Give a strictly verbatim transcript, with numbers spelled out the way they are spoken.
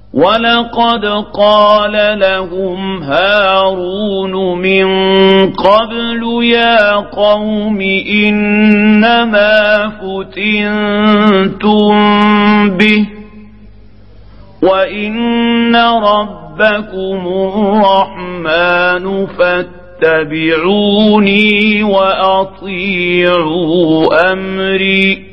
ولقد قال لهم هارون من قبل يا قوم إنما فتنتم به وإن ربكم الرحمن فاتبعوني وأطيعوا أمري